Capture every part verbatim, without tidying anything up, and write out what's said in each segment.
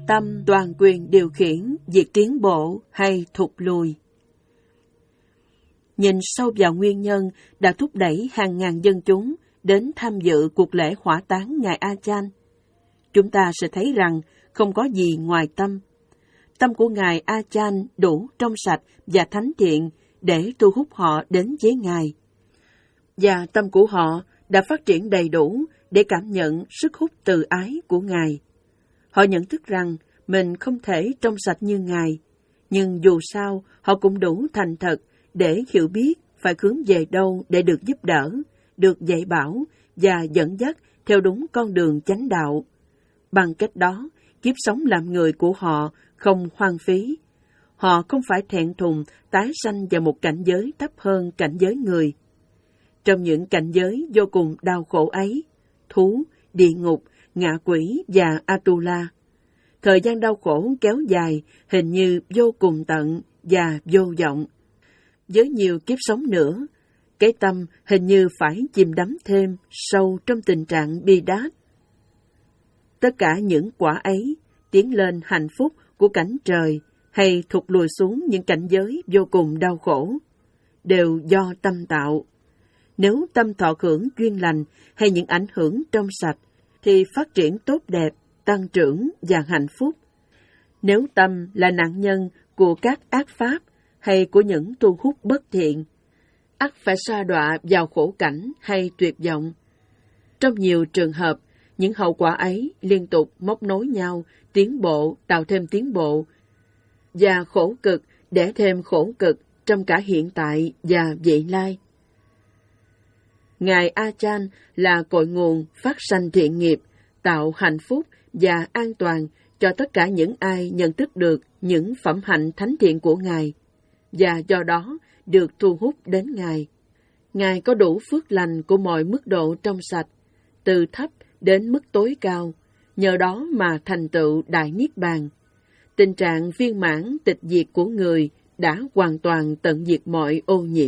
tâm toàn quyền điều khiển việc tiến bộ hay thụt lùi. Nhìn sâu vào nguyên nhân đã thúc đẩy hàng ngàn dân chúng đến tham dự cuộc lễ hỏa táng Ngài A Chan, chúng ta sẽ thấy rằng không có gì ngoài tâm. Tâm của Ngài A Chan đủ trong sạch và thánh thiện để thu hút họ đến với Ngài. Và tâm của họ đã phát triển đầy đủ để cảm nhận sức hút từ ái của Ngài. Họ nhận thức rằng mình không thể trong sạch như Ngài, nhưng dù sao họ cũng đủ thành thật để hiểu biết phải hướng về đâu để được giúp đỡ, được dạy bảo và dẫn dắt theo đúng con đường chánh đạo. Bằng cách đó, kiếp sống làm người của họ không hoang phí. Họ không phải thẹn thùng tái sanh vào một cảnh giới thấp hơn cảnh giới người. Trong những cảnh giới vô cùng đau khổ ấy, thú, địa ngục, ngạ quỷ và Atula, thời gian đau khổ kéo dài hình như vô cùng tận và vô vọng. Với nhiều kiếp sống nữa, cái tâm hình như phải chìm đắm thêm sâu trong tình trạng bi đát. Tất cả những quả ấy tiến lên hạnh phúc của cảnh trời hay thụt lùi xuống những cảnh giới vô cùng đau khổ, đều do tâm tạo. Nếu tâm thọ hưởng duyên lành hay những ảnh hưởng trong sạch, thì phát triển tốt đẹp, tăng trưởng và hạnh phúc. Nếu tâm là nạn nhân của các ác pháp hay của những thu hút bất thiện, ắt phải sa đọa vào khổ cảnh hay tuyệt vọng. Trong nhiều trường hợp, những hậu quả ấy liên tục móc nối nhau, tiến bộ, tạo thêm tiến bộ, và khổ cực để thêm khổ cực trong cả hiện tại và vị lai. Ngài A Chan là cội nguồn phát sanh thiện nghiệp, tạo hạnh phúc và an toàn cho tất cả những ai nhận thức được những phẩm hạnh thánh thiện của Ngài, và do đó được thu hút đến Ngài. Ngài có đủ phước lành của mọi mức độ trong sạch, từ thấp đến mức tối cao, nhờ đó mà thành tựu Đại Niết Bàn. Tình trạng viên mãn tịch diệt của người đã hoàn toàn tận diệt mọi ô nhiễm.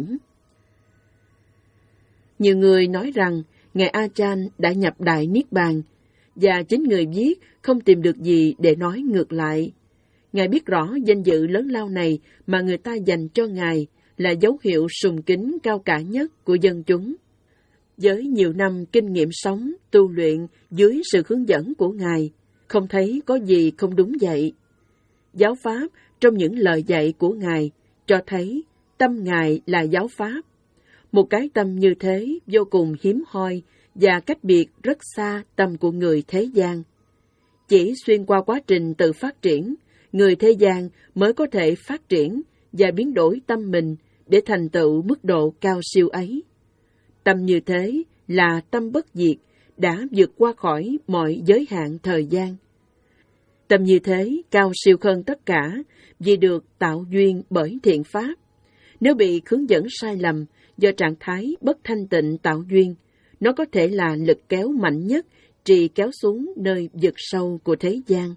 Nhiều người nói rằng Ngài A Chan đã nhập Đại Niết Bàn, và chính người viết không tìm được gì để nói ngược lại. Ngài biết rõ danh dự lớn lao này mà người ta dành cho Ngài là dấu hiệu sùng kính cao cả nhất của dân chúng. Với nhiều năm kinh nghiệm sống, tu luyện dưới sự hướng dẫn của Ngài, không thấy có gì không đúng vậy. Giáo pháp trong những lời dạy của Ngài cho thấy tâm Ngài là giáo pháp. Một cái tâm như thế vô cùng hiếm hoi và cách biệt rất xa tâm của người thế gian. Chỉ xuyên qua quá trình tự phát triển, người thế gian mới có thể phát triển và biến đổi tâm mình để thành tựu mức độ cao siêu ấy. Tâm như thế là tâm bất diệt, đã vượt qua khỏi mọi giới hạn thời gian. Tâm như thế cao siêu hơn tất cả vì được tạo duyên bởi thiện pháp. Nếu bị hướng dẫn sai lầm do trạng thái bất thanh tịnh tạo duyên, nó có thể là lực kéo mạnh nhất trì kéo xuống nơi vực sâu của thế gian.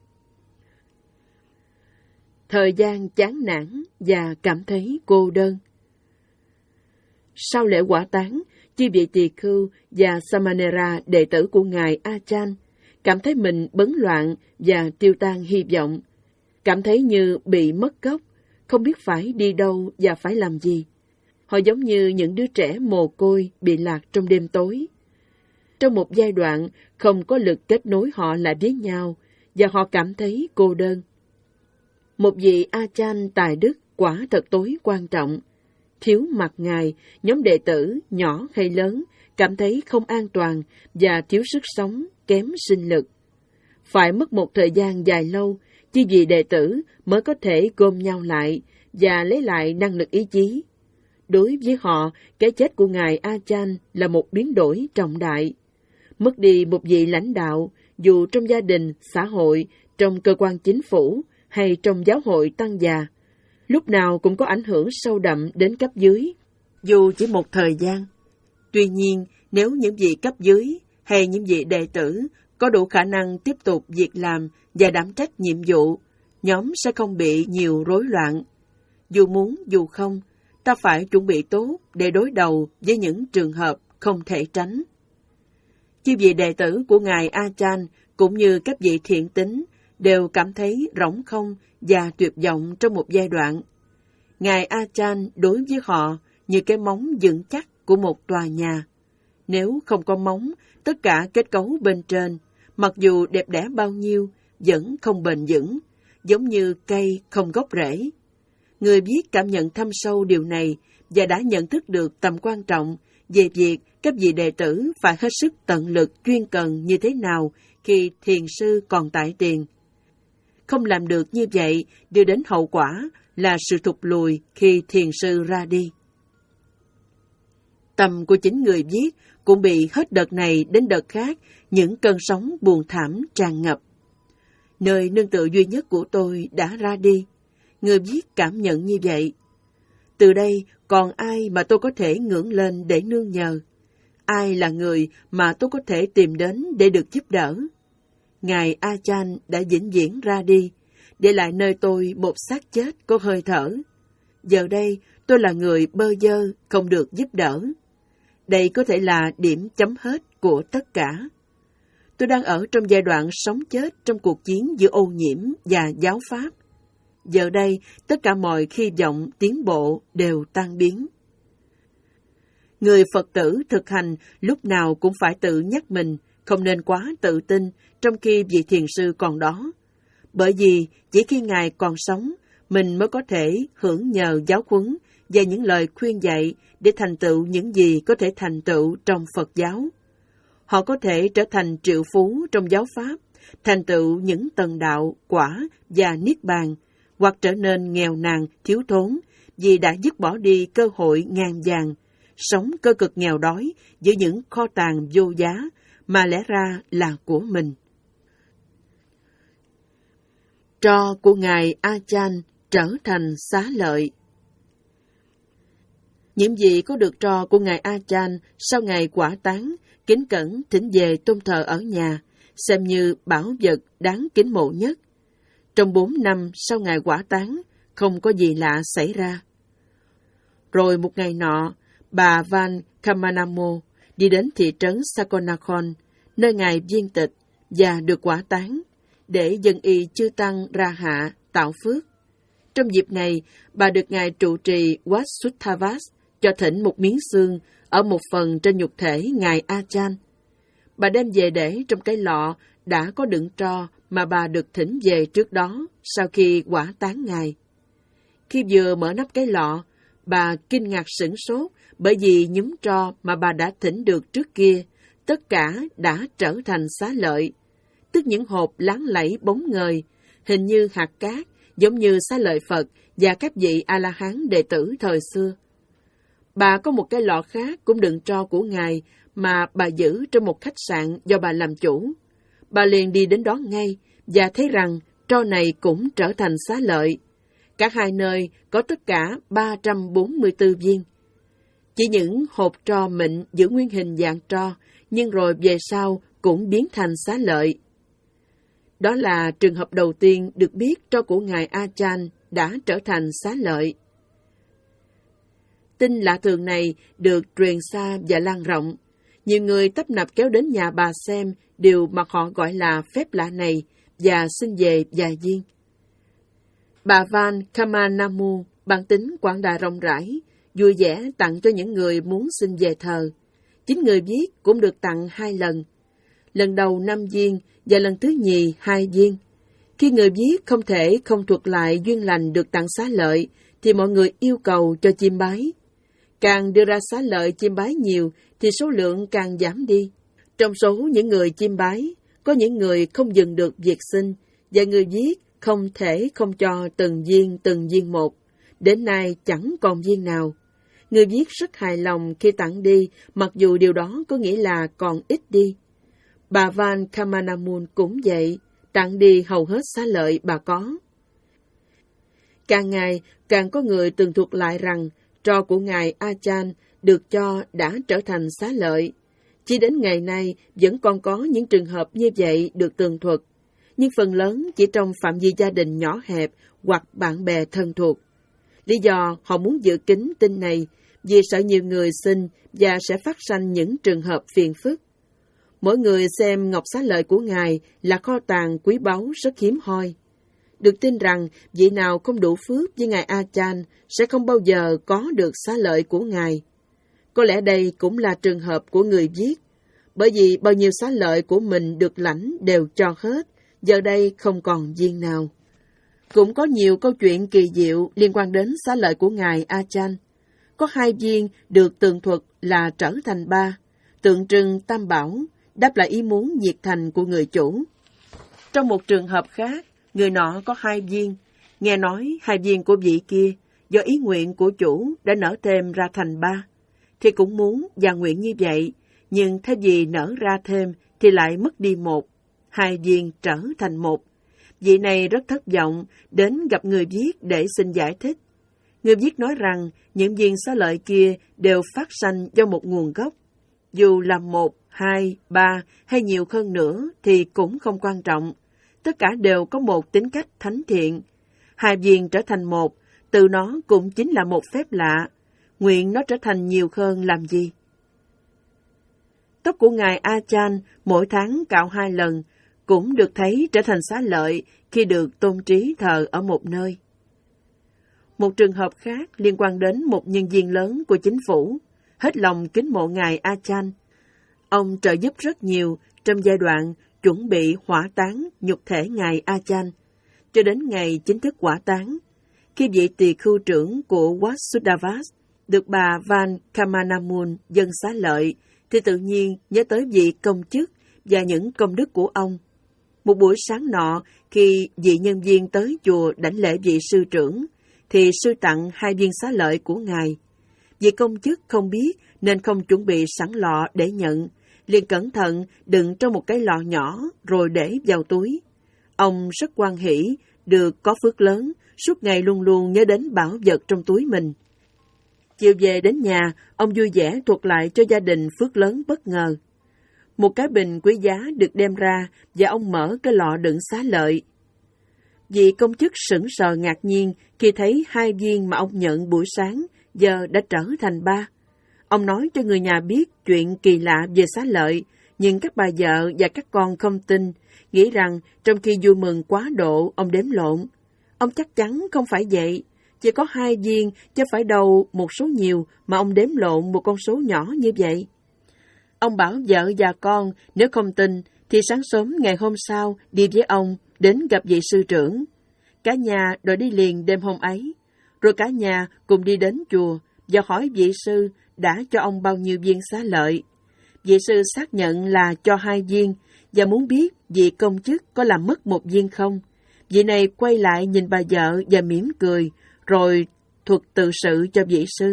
Thời gian chán nản và cảm thấy cô đơn. Sau lễ hỏa táng, chư vị tỳ khưu và Samanera đệ tử của Ngài A Chan cảm thấy mình bấn loạn và tiêu tan hy vọng, cảm thấy như bị mất gốc, không biết phải đi đâu và phải làm gì. Họ giống như những đứa trẻ mồ côi bị lạc trong đêm tối. Trong một giai đoạn không có lực kết nối họ lại với nhau và họ cảm thấy cô đơn. Một vị A Chan tài đức quả thật tối quan trọng. Thiếu mặt Ngài, nhóm đệ tử, nhỏ hay lớn, cảm thấy không an toàn và thiếu sức sống, kém sinh lực. Phải mất một thời gian dài lâu, chỉ vì đệ tử mới có thể gom nhau lại và lấy lại năng lực ý chí. Đối với họ, cái chết của Ngài A Chan là một biến đổi trọng đại. Mất đi một vị lãnh đạo, dù trong gia đình, xã hội, trong cơ quan chính phủ hay trong giáo hội tăng già, lúc nào cũng có ảnh hưởng sâu đậm đến cấp dưới, dù chỉ một thời gian. Tuy nhiên, nếu những vị cấp dưới hay những vị đệ tử có đủ khả năng tiếp tục việc làm và đảm trách nhiệm vụ, nhóm sẽ không bị nhiều rối loạn. Dù muốn dù không, ta phải chuẩn bị tốt để đối đầu với những trường hợp không thể tránh. Chư vị đệ tử của Ngài A Chan cũng như các vị thiện tín đều cảm thấy rỗng không và tuyệt vọng trong một giai đoạn. Ngài Achan đối với họ như cái móng vững chắc của một tòa nhà. Nếu không có móng, tất cả kết cấu bên trên, mặc dù đẹp đẽ bao nhiêu, vẫn không bền vững, giống như cây không gốc rễ. Người viết cảm nhận thâm sâu điều này và đã nhận thức được tầm quan trọng về việc các vị đệ tử phải hết sức tận lực chuyên cần như thế nào khi thiền sư còn tại tiền. Không làm được như vậy đưa đến hậu quả là sự thụt lùi khi thiền sư ra đi. Tâm của chính người viết cũng bị hết đợt này đến đợt khác những cơn sóng buồn thảm tràn ngập. Nơi nương tựa duy nhất của tôi đã ra đi. Người viết cảm nhận như vậy. Từ đây còn ai mà tôi có thể ngưỡng lên để nương nhờ? Ai là người mà tôi có thể tìm đến để được giúp đỡ? Ngài Achan đã vĩnh viễn ra đi, để lại nơi tôi một xác chết có hơi thở. Giờ đây tôi là người bơ vơ, không được giúp đỡ. Đây có thể là điểm chấm hết của tất cả. Tôi đang ở trong giai đoạn sống chết trong cuộc chiến giữa ô nhiễm và giáo pháp. Giờ đây, tất cả mọi hy vọng tiến bộ đều tan biến. Người Phật tử thực hành lúc nào cũng phải tự nhắc mình, không nên quá tự tin trong khi vị thiền sư còn đó. Bởi vì chỉ khi Ngài còn sống, mình mới có thể hưởng nhờ giáo huấn và những lời khuyên dạy để thành tựu những gì có thể thành tựu trong Phật giáo. Họ có thể trở thành triệu phú trong giáo pháp, thành tựu những tầng đạo, quả và niết bàn, hoặc trở nên nghèo nàn, thiếu thốn vì đã dứt bỏ đi cơ hội ngàn vàng, sống cơ cực nghèo đói giữa những kho tàng vô giá mà lẽ ra là của mình. Tro của Ngài Achan trở thành xá lợi. Những gì có được tro của Ngài Achan sau ngày quả táng, kính cẩn thỉnh về tôn thờ ở nhà, xem như bảo vật đáng kính mộ nhất. Trong bốn năm sau ngày quả táng, không có gì lạ xảy ra. Rồi một ngày nọ, bà Van Kamanamo đi đến thị trấn Sakonnakhon, nơi Ngài viên tịch và được quả táng, để dân y chư tăng ra hạ tạo phước. Trong dịp này, bà được Ngài trụ trì Wat Suttavas cho thỉnh một miếng xương ở một phần trên nhục thể Ngài Achan. Bà đem về để trong cái lọ đã có đựng tro mà bà được thỉnh về trước đó sau khi quả táng Ngài. Khi vừa mở nắp cái lọ, bà kinh ngạc sửng sốt bởi vì nhúm tro mà bà đã thỉnh được trước kia, tất cả đã trở thành xá lợi, tức những hộp láng lẫy bóng ngời, hình như hạt cát, giống như xá lợi Phật và các vị A-la-hán đệ tử thời xưa. Bà có một cái lọ khác cũng đựng tro của Ngài mà bà giữ trong một khách sạn do bà làm chủ. Bà liền đi đến đó ngay và thấy rằng tro này cũng trở thành xá lợi. Cả hai nơi có tất cả ba trăm bốn mươi tư viên. Chỉ những hộp tro mịn giữ nguyên hình dạng tro, nhưng rồi về sau cũng biến thành xá lợi. Đó là trường hợp đầu tiên được biết tro của Ngài Achan đã trở thành xá lợi. Tin lạ thường này được truyền xa và lan rộng. Nhiều người tấp nập kéo đến nhà bà xem điều mà họ gọi là phép lạ này và xin về vài viên. Bà Van Kamanamu bản tính quảng đại rộng rãi, vui vẻ tặng cho những người muốn xin về thờ. Chính người viết cũng được tặng hai lần. Lần đầu năm viên và lần thứ nhì hai viên. Khi người viết không thể không thuật lại duyên lành được tặng xá lợi, thì mọi người yêu cầu cho chiêm bái. Càng đưa ra xá lợi chiêm bái nhiều, thì số lượng càng giảm đi. Trong số những người chiêm bái, có những người không dừng được việc xin, và người viết không thể không cho từng viên từng viên một. Đến nay chẳng còn viên nào. Người viết rất hài lòng khi tặng đi, mặc dù điều đó có nghĩa là còn ít đi. Bà Van Kamanamun cũng vậy, tặng đi hầu hết xá lợi bà có. Càng ngày, càng có người tường thuật lại rằng tro của Ngài Achan được cho đã trở thành xá lợi. Chỉ đến ngày nay vẫn còn có những trường hợp như vậy được tường thuật, nhưng phần lớn chỉ trong phạm vi gia đình nhỏ hẹp hoặc bạn bè thân thuộc. Lý do họ muốn giữ kín tin này vì sợ nhiều người xin và sẽ phát sanh những trường hợp phiền phức. Mỗi người xem ngọc xá lợi của Ngài là kho tàng quý báu rất hiếm hoi. Được tin rằng vị nào không đủ phước với Ngài A Chan sẽ không bao giờ có được xá lợi của Ngài. Có lẽ đây cũng là trường hợp của người viết, bởi vì bao nhiêu xá lợi của mình được lãnh đều cho hết, giờ đây không còn viên nào. Cũng có nhiều câu chuyện kỳ diệu liên quan đến xá lợi của Ngài A Chan. Có hai viên được tường thuật là trở thành ba, tượng trưng tam bảo, đáp lại ý muốn nhiệt thành của người chủ. Trong một trường hợp khác, người nọ có hai viên, nghe nói hai viên của vị kia, do ý nguyện của chủ đã nở thêm ra thành ba, thì cũng muốn và nguyện như vậy, nhưng thay vì nở ra thêm thì lại mất đi một, hai viên trở thành một. Vị này rất thất vọng, đến gặp người viết để xin giải thích. Người viết nói rằng những viên xá lợi kia đều phát sanh do một nguồn gốc. Dù là một, hai, ba hay nhiều hơn nữa thì cũng không quan trọng. Tất cả đều có một tính cách thánh thiện. Hai viên trở thành một, từ nó cũng chính là một phép lạ. Nguyện nó trở thành nhiều hơn làm gì? Tóc của Ngài A Chan mỗi tháng cạo hai lần, cũng được thấy trở thành xá lợi khi được tôn trí thờ ở một nơi. Một trường hợp khác liên quan đến một nhân viên lớn của chính phủ, hết lòng kính mộ Ngài A Chan. Ông trợ giúp rất nhiều trong giai đoạn chuẩn bị hỏa táng nhục thể Ngài A Chan, cho đến ngày chính thức hỏa táng. Khi vị tỳ khưu trưởng của Wat Sudavas được bà Van Kamanamun dâng xá lợi, thì tự nhiên nhớ tới vị công chức và những công đức của ông. Một buổi sáng nọ, khi vị nhân viên tới chùa đảnh lễ vị sư trưởng, thì sư tặng hai viên xá lợi của Ngài. Vị công chức không biết nên không chuẩn bị sẵn lọ để nhận, liền cẩn thận đựng trong một cái lọ nhỏ rồi để vào túi. Ông rất hoan hỉ, được có phước lớn, suốt ngày luôn luôn nhớ đến bảo vật trong túi mình. Chiều về đến nhà, ông vui vẻ thuật lại cho gia đình phước lớn bất ngờ. Một cái bình quý giá được đem ra và ông mở cái lọ đựng xá lợi. Vị công chức sững sờ ngạc nhiên khi thấy hai viên mà ông nhận buổi sáng giờ đã trở thành ba. Ông nói cho người nhà biết chuyện kỳ lạ về xá lợi, nhưng các bà vợ và các con không tin, nghĩ rằng trong khi vui mừng quá độ, ông đếm lộn. Ông chắc chắn không phải vậy, chỉ có hai viên, chứ phải đâu một số nhiều mà ông đếm lộn một con số nhỏ như vậy. Ông bảo vợ và con nếu không tin thì sáng sớm ngày hôm sau đi với ông đến gặp vị sư trưởng. Cả nhà đòi đi liền đêm hôm ấy, rồi cả nhà cùng đi đến chùa và hỏi vị sư đã cho ông bao nhiêu viên xá lợi. Vị sư xác nhận là cho hai viên và muốn biết vị công chức có làm mất một viên không. Vị này quay lại nhìn bà vợ và mỉm cười, rồi thuật tự sự cho vị sư.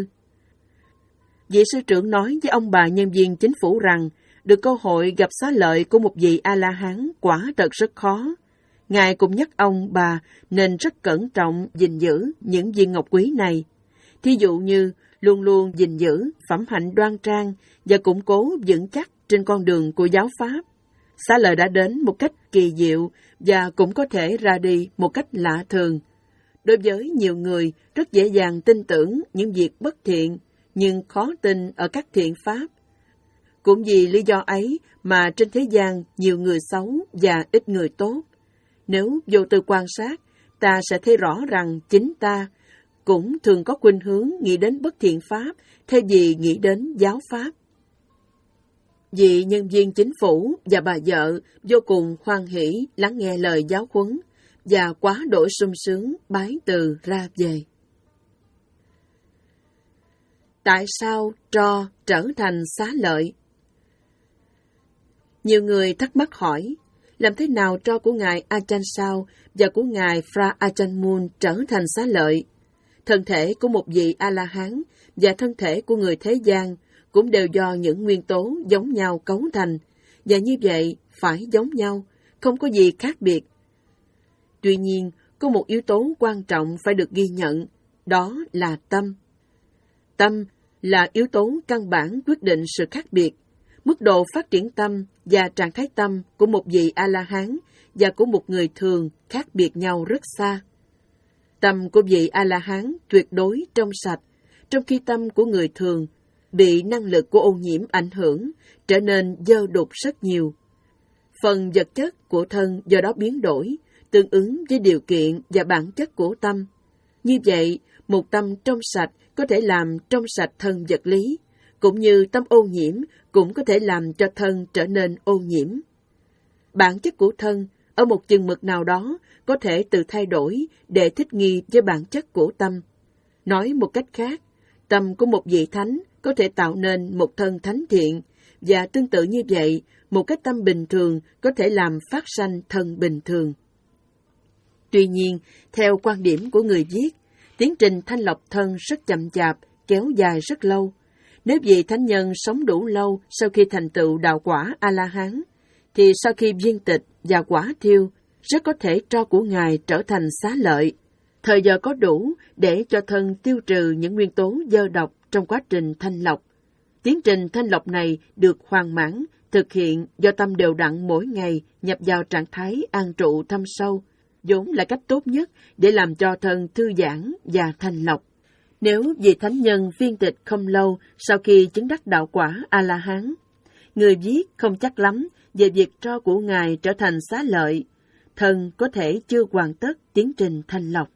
Vị sư trưởng nói với ông bà nhân viên chính phủ rằng được cơ hội gặp xá lợi của một vị A-la-hán quả thật rất khó. Ngài cũng nhắc ông bà nên rất cẩn trọng gìn giữ những viên ngọc quý này. Thí dụ như luôn luôn gìn giữ phẩm hạnh đoan trang và củng cố vững chắc trên con đường của giáo pháp. Xá lợi đã đến một cách kỳ diệu và cũng có thể ra đi một cách lạ thường. Đối với nhiều người, rất dễ dàng tin tưởng những việc bất thiện, nhưng khó tin ở các thiện pháp. Cũng vì lý do ấy mà trên thế gian nhiều người xấu và ít người tốt. Nếu vô tư quan sát, ta sẽ thấy rõ rằng chính ta cũng thường có khuynh hướng nghĩ đến bất thiện pháp thay vì nghĩ đến giáo pháp. Vị nhân viên chính phủ và bà vợ vô cùng hoan hỷ lắng nghe lời giáo huấn và quá đổi sung sướng bái từ ra về. Tại sao tro trở thành xá lợi? Nhiều người thắc mắc hỏi, làm thế nào tro của Ngài Ajahn Sao và của Ngài Phra Ajahn Mun trở thành xá lợi? Thân thể của một vị A-la-hán và thân thể của người thế gian cũng đều do những nguyên tố giống nhau cấu thành, và như vậy phải giống nhau, không có gì khác biệt. Tuy nhiên, có một yếu tố quan trọng phải được ghi nhận, đó là tâm. Tâm là yếu tố căn bản quyết định sự khác biệt. Mức độ phát triển tâm và trạng thái tâm của một vị A-la-hán và của một người thường khác biệt nhau rất xa. Tâm của vị A-la-hán tuyệt đối trong sạch, trong khi tâm của người thường bị năng lực của ô nhiễm ảnh hưởng, trở nên dơ đục rất nhiều. Phần vật chất của thân do đó biến đổi, tương ứng với điều kiện và bản chất của tâm. Như vậy, một tâm trong sạch có thể làm trong sạch thân vật lý, cũng như tâm ô nhiễm cũng có thể làm cho thân trở nên ô nhiễm. Bản chất của thân, ở một chừng mực nào đó, có thể tự thay đổi để thích nghi với bản chất của tâm. Nói một cách khác, tâm của một vị thánh có thể tạo nên một thân thánh thiện, và tương tự như vậy, một cái tâm bình thường có thể làm phát sanh thân bình thường. Tuy nhiên, theo quan điểm của người viết, tiến trình thanh lọc thân rất chậm chạp, kéo dài rất lâu. Nếu vị thánh nhân sống đủ lâu sau khi thành tựu đạo quả A-la-hán, thì sau khi viên tịch và quả thiêu, rất có thể tro của Ngài trở thành xá lợi. Thời giờ có đủ để cho thân tiêu trừ những nguyên tố dơ độc trong quá trình thanh lọc. Tiến trình thanh lọc này được hoàn mãn, thực hiện do tâm đều đặn mỗi ngày nhập vào trạng thái an trụ thâm sâu, vốn là cách tốt nhất để làm cho thân thư giãn và thanh lọc. Nếu vị thánh nhân viên tịch không lâu sau khi chứng đắc đạo quả A-la-hán, người viết không chắc lắm về việc tro của Ngài trở thành xá lợi, thân có thể chưa hoàn tất tiến trình thanh lọc.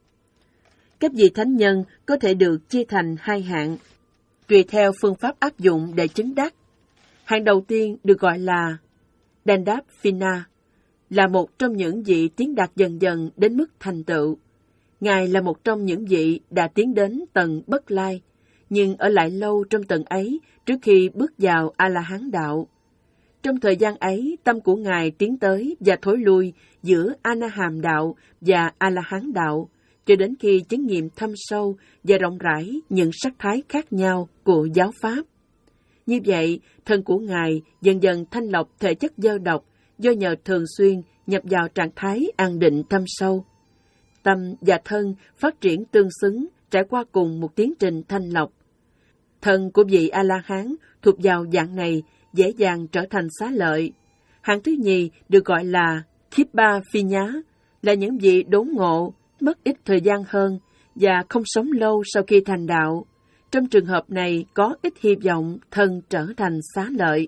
Các vị thánh nhân có thể được chia thành hai hạng, tùy theo phương pháp áp dụng để chứng đắc. Hạng đầu tiên được gọi là Dandapvina, là một trong những vị tiến đạt dần dần đến mức thành tựu. Ngài là một trong những vị đã tiến đến tầng bất lai, nhưng ở lại lâu trong tầng ấy trước khi bước vào A-la-hán đạo. Trong thời gian ấy, tâm của Ngài tiến tới và thối lui giữa A-na-hàm đạo và A-la-hán đạo, cho đến khi chứng nghiệm thâm sâu và rộng rãi những sắc thái khác nhau của giáo pháp. Như vậy, thân của Ngài dần dần thanh lọc thể chất dơ độc do nhờ thường xuyên nhập vào trạng thái an định thâm sâu. Tâm và thân phát triển tương xứng, trải qua cùng một tiến trình thanh lọc. Thân của vị A-la-hán thuộc vào dạng này dễ dàng trở thành xá lợi. Hạng thứ nhì được gọi là Thipa Phi Nhá, là những vị đốn ngộ, mất ít thời gian hơn và không sống lâu sau khi thành đạo. Trong trường hợp này có ít hy vọng thân trở thành xá lợi.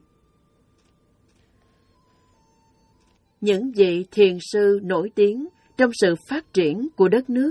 Những vị thiền sư nổi tiếng trong sự phát triển của đất nước.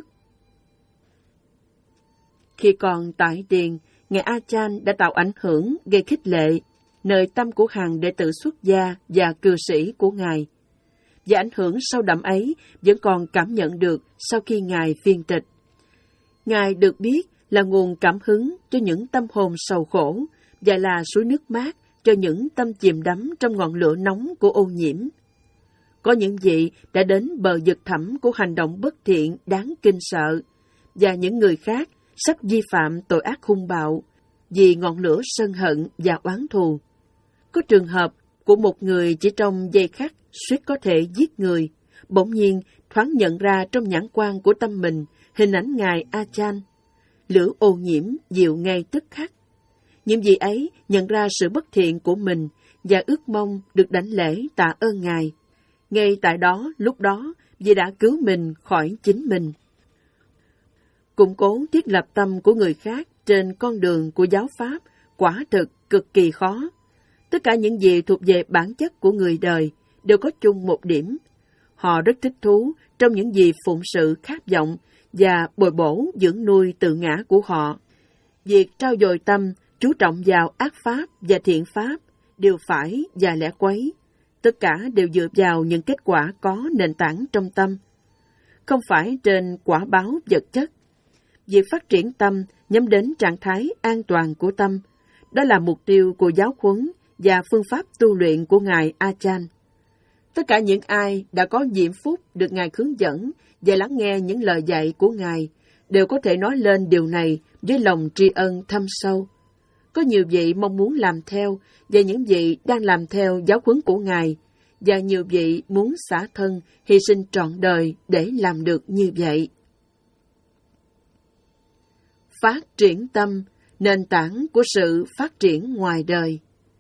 Khi còn tại Tiền, Ngài A Chan đã tạo ảnh hưởng gây khích lệ nơi tâm của hàng đệ tử xuất gia và cư sĩ của Ngài. Và ảnh hưởng sâu đậm ấy vẫn còn cảm nhận được sau khi Ngài viên tịch. Ngài được biết là nguồn cảm hứng cho những tâm hồn sầu khổ và là suối nước mát cho những tâm chìm đắm trong ngọn lửa nóng của ô nhiễm. Có những vị đã đến bờ vực thẳm của hành động bất thiện đáng kinh sợ, và những người khác sắp vi phạm tội ác hung bạo vì ngọn lửa sân hận và oán thù. Có trường hợp của một người chỉ trong giây khắc suýt có thể giết người, bỗng nhiên thoáng nhận ra trong nhãn quan của tâm mình hình ảnh Ngài A Chan. Lửa ô nhiễm dịu ngay tức khắc. Những vị ấy nhận ra sự bất thiện của mình và ước mong được đảnh lễ tạ ơn Ngài. Ngay tại đó, lúc đó, vì đã cứu mình khỏi chính mình. Củng cố thiết lập tâm của người khác trên con đường của giáo pháp quả thực cực kỳ khó. Tất cả những gì thuộc về bản chất của người đời đều có chung một điểm. Họ rất thích thú trong những gì phụng sự khát vọng và bồi bổ dưỡng nuôi tự ngã của họ. Việc trao dồi tâm, chú trọng vào ác pháp và thiện pháp, đều phải và lẽ quấy. Tất cả đều dựa vào những kết quả có nền tảng trong tâm, không phải trên quả báo vật chất. Việc phát triển tâm nhắm đến trạng thái an toàn của tâm, đó là mục tiêu của giáo huấn và phương pháp tu luyện của Ngài A Chan. Tất cả những ai đã có diễm phúc được Ngài hướng dẫn và lắng nghe những lời dạy của Ngài đều có thể nói lên điều này với lòng tri ân thâm sâu. Có nhiều vị mong muốn làm theo, và những vị đang làm theo giáo huấn của Ngài, và nhiều vị muốn xả thân, hy sinh trọn đời để làm được như vậy. Phát triển tâm, nền tảng của sự phát triển ngoài đời.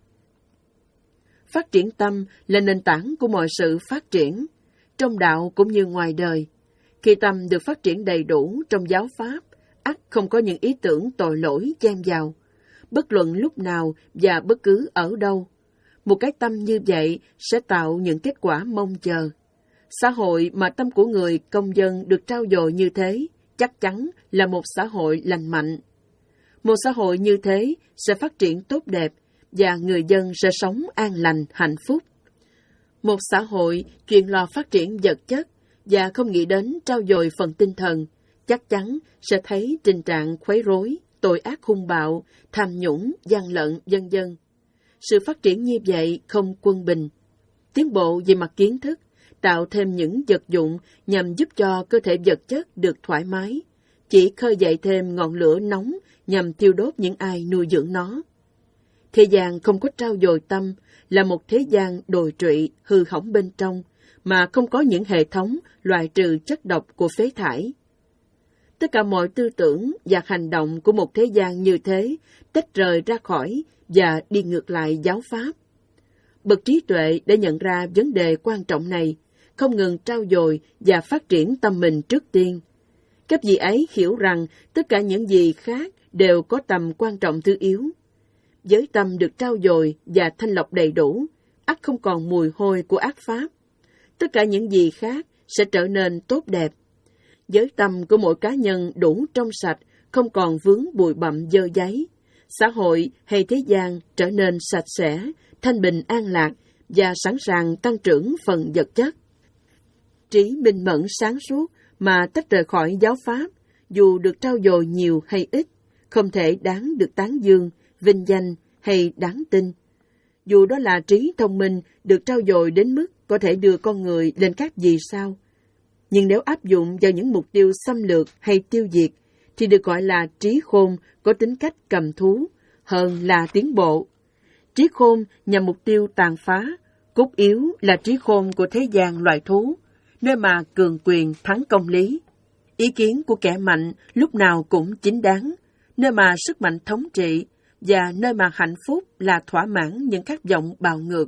Phát triển tâm là nền tảng của mọi sự phát triển, trong đạo cũng như ngoài đời. Khi tâm được phát triển đầy đủ trong giáo pháp, ắt không có những ý tưởng tội lỗi chen vào. bất luận lúc nào và bất cứ ở đâu. Một cái tâm như vậy sẽ tạo những kết quả mong chờ. Xã hội mà tâm của người công dân được trau dồi như thế chắc chắn là một xã hội lành mạnh. Một xã hội như thế sẽ phát triển tốt đẹp và người dân sẽ sống an lành, hạnh phúc. Một xã hội chuyên lo phát triển vật chất và không nghĩ đến trau dồi phần tinh thần chắc chắn sẽ thấy tình trạng khuấy rối, tội ác hung bạo, tham nhũng, gian lận, vân vân. Sự phát triển như vậy không quân bình. Tiến bộ về mặt kiến thức, tạo thêm những vật dụng nhằm giúp cho cơ thể vật chất được thoải mái, chỉ khơi dậy thêm ngọn lửa nóng nhằm thiêu đốt những ai nuôi dưỡng nó. Thế gian không có trau dồi tâm là một thế gian đồi trụy, hư hỏng bên trong, mà không có những hệ thống loại trừ chất độc của phế thải. Tất cả mọi tư tưởng và hành động của một thế gian như thế tách rời ra khỏi và đi ngược lại giáo pháp. Bậc trí tuệ đã nhận ra vấn đề quan trọng này, không ngừng trau dồi và phát triển tâm mình trước tiên. Các vị ấy hiểu rằng tất cả những gì khác đều có tầm quan trọng thứ yếu. Giới tâm được trau dồi và thanh lọc đầy đủ, ắt không còn mùi hôi của ác pháp. Tất cả những gì khác sẽ trở nên tốt đẹp. Giới tâm của mỗi cá nhân đủ trong sạch, không còn vướng bụi bặm dơ giấy. Xã hội hay thế gian trở nên sạch sẽ, thanh bình an lạc và sẵn sàng tăng trưởng phần vật chất. Trí minh mẫn sáng suốt mà tách rời khỏi giáo pháp, dù được trau dồi nhiều hay ít, không thể đáng được tán dương, vinh danh hay đáng tin. Dù đó là trí thông minh được trau dồi đến mức có thể đưa con người lên các vì sao. Nhưng nếu áp dụng vào những mục tiêu xâm lược hay tiêu diệt, thì được gọi là trí khôn có tính cách cầm thú, hơn là tiến bộ. Trí khôn nhằm mục tiêu tàn phá, cốt yếu là trí khôn của thế gian loài thú, nơi mà cường quyền thắng công lý. Ý kiến của kẻ mạnh lúc nào cũng chính đáng, nơi mà sức mạnh thống trị, và nơi mà hạnh phúc là thỏa mãn những khát vọng bạo ngược.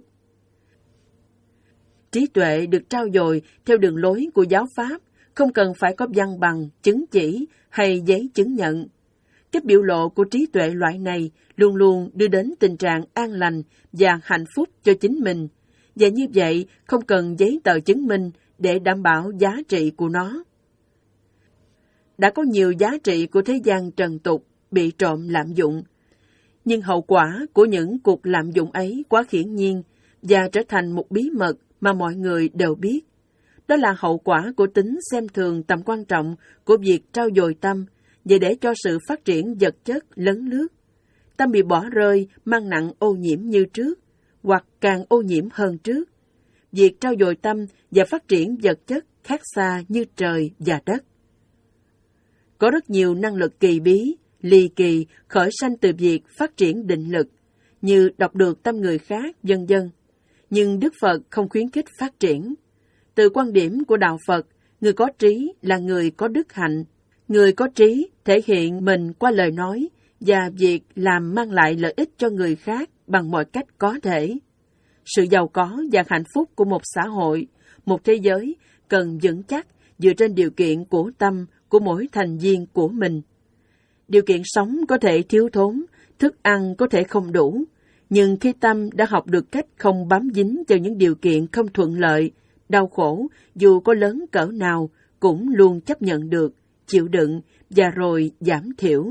Trí tuệ được trau dồi theo đường lối của giáo pháp, không cần phải có văn bằng, chứng chỉ hay giấy chứng nhận. Các biểu lộ của trí tuệ loại này luôn luôn đưa đến tình trạng an lành và hạnh phúc cho chính mình, và như vậy không cần giấy tờ chứng minh để đảm bảo giá trị của nó. Đã có nhiều giá trị của thế gian trần tục bị trộm lạm dụng, nhưng hậu quả của những cuộc lạm dụng ấy quá hiển nhiên và trở thành một bí mật mà mọi người đều biết. Đó là hậu quả của tính xem thường tầm quan trọng của việc trau dồi tâm và để cho sự phát triển vật chất lấn lướt. Tâm bị bỏ rơi mang nặng ô nhiễm như trước, hoặc càng ô nhiễm hơn trước. Việc trau dồi tâm và phát triển vật chất khác xa như trời và đất. Có rất nhiều năng lực kỳ bí, ly kỳ khởi sanh từ việc phát triển định lực, như đọc được tâm người khác, vân vân. Nhưng Đức Phật không khuyến khích phát triển. Từ quan điểm của Đạo Phật, người có trí là người có đức hạnh. Người có trí thể hiện mình qua lời nói và việc làm mang lại lợi ích cho người khác bằng mọi cách có thể. Sự giàu có và hạnh phúc của một xã hội, một thế giới cần vững chắc dựa trên điều kiện của tâm của mỗi thành viên của mình. Điều kiện sống có thể thiếu thốn, thức ăn có thể không đủ, nhưng khi tâm đã học được cách không bám dính vào những điều kiện không thuận lợi, đau khổ dù có lớn cỡ nào cũng luôn chấp nhận được, chịu đựng và rồi giảm thiểu.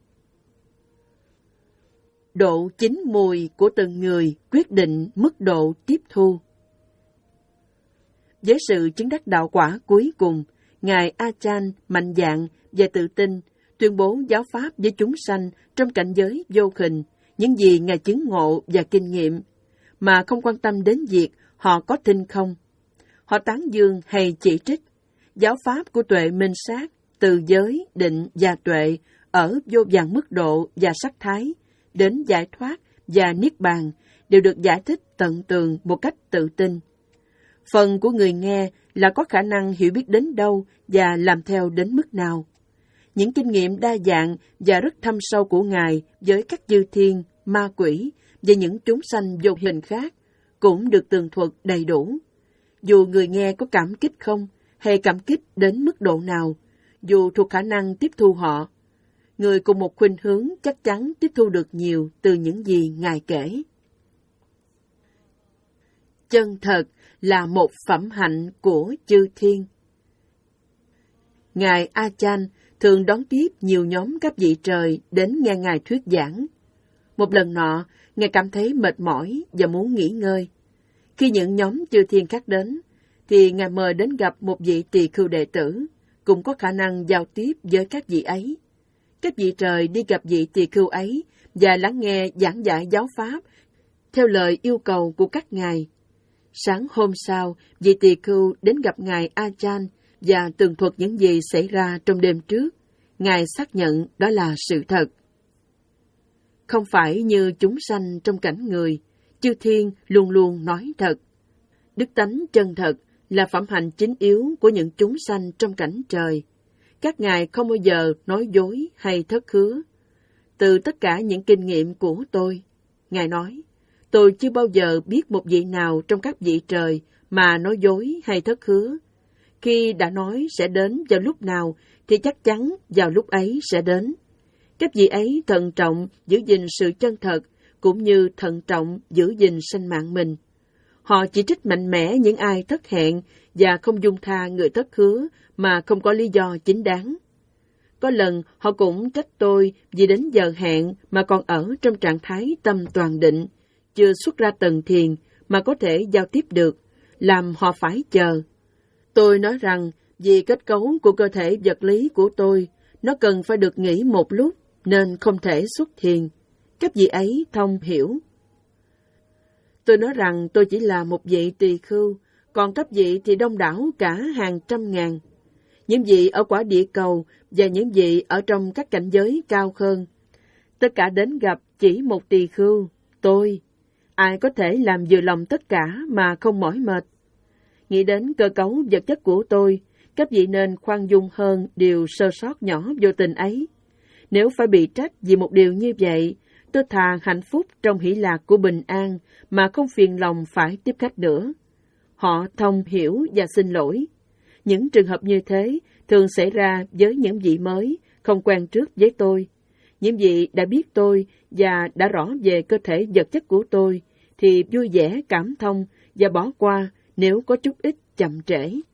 Độ chín mùi của từng người quyết định mức độ tiếp thu. Với sự chứng đắc đạo quả cuối cùng, Ngài A Chan mạnh dạn và tự tin tuyên bố giáo pháp với chúng sanh trong cảnh giới vô hình, những gì Ngài chứng ngộ và kinh nghiệm, mà không quan tâm đến việc họ có tin không. Họ tán dương hay chỉ trích. Giáo pháp của tuệ minh sát, từ giới, định và tuệ ở vô vàn mức độ và sắc thái, đến giải thoát và niết bàn đều được giải thích tận tường một cách tự tin. Phần của người nghe là có khả năng hiểu biết đến đâu và làm theo đến mức nào. Những kinh nghiệm đa dạng và rất thâm sâu của Ngài với các chư thiên, ma quỷ và những chúng sanh vô hình khác cũng được tường thuật đầy đủ. Dù người nghe có cảm kích không, hay cảm kích đến mức độ nào, dù thuộc khả năng tiếp thu họ, Người cùng một khuynh hướng chắc chắn tiếp thu được nhiều từ những gì Ngài kể. Chân thật là một phẩm hạnh của chư thiên. Ngài A Chan thường đón tiếp nhiều nhóm các vị trời đến nghe Ngài thuyết giảng. Một lần nọ, Ngài cảm thấy mệt mỏi và muốn nghỉ ngơi. Khi những nhóm chư thiên khác đến, thì Ngài mời đến gặp một vị tỳ khưu đệ tử, cũng có khả năng giao tiếp với các vị ấy. Các vị trời đi gặp vị tỳ khưu ấy và lắng nghe giảng dạy giáo pháp theo lời yêu cầu của các ngài. Sáng hôm sau, vị tỳ khưu đến gặp Ngài A Chan và tường thuật những gì xảy ra trong đêm trước. Ngài xác nhận đó là sự thật. Không phải như chúng sanh trong cảnh người, chư thiên luôn luôn nói thật. Đức tánh chân thật là phẩm hạnh chính yếu của những chúng sanh trong cảnh trời. Các ngài không bao giờ nói dối hay thất hứa. Từ tất cả những kinh nghiệm của tôi, Ngài nói, tôi chưa bao giờ biết một vị nào trong các vị trời mà nói dối hay thất hứa. Khi đã nói sẽ đến vào lúc nào, thì chắc chắn vào lúc ấy sẽ đến. Các vị ấy thận trọng giữ gìn sự chân thật, cũng như thận trọng giữ gìn sinh mạng mình. Họ chỉ trích mạnh mẽ những ai thất hẹn và không dung tha người thất hứa mà không có lý do chính đáng. Có lần họ cũng trách tôi vì đến giờ hẹn mà còn ở trong trạng thái tâm toàn định, chưa xuất ra tầng thiền mà có thể giao tiếp được, làm họ phải chờ. Tôi nói rằng vì kết cấu của cơ thể vật lý của tôi, nó cần phải được nghỉ một lúc nên không thể xuất thiền. Các vị ấy thông hiểu. Tôi nói rằng tôi chỉ là một vị tỳ khưu, còn các vị thì đông đảo cả hàng trăm ngàn. Những vị ở quả địa cầu và những vị ở trong các cảnh giới cao hơn. Tất cả đến gặp chỉ một tỳ khưu, tôi. Ai có thể làm vừa lòng tất cả mà không mỏi mệt? Nghĩ đến cơ cấu vật chất của tôi, các vị nên khoan dung hơn điều sơ sót nhỏ vô tình ấy. Nếu phải bị trách vì một điều như vậy, tôi thà hạnh phúc trong hỷ lạc của bình an mà không phiền lòng phải tiếp khách nữa. Họ thông hiểu và xin lỗi. Những trường hợp như thế thường xảy ra với những vị mới, không quen trước với tôi. Những vị đã biết tôi và đã rõ về cơ thể vật chất của tôi, thì vui vẻ cảm thông và bỏ qua nếu có chút ít chậm trễ.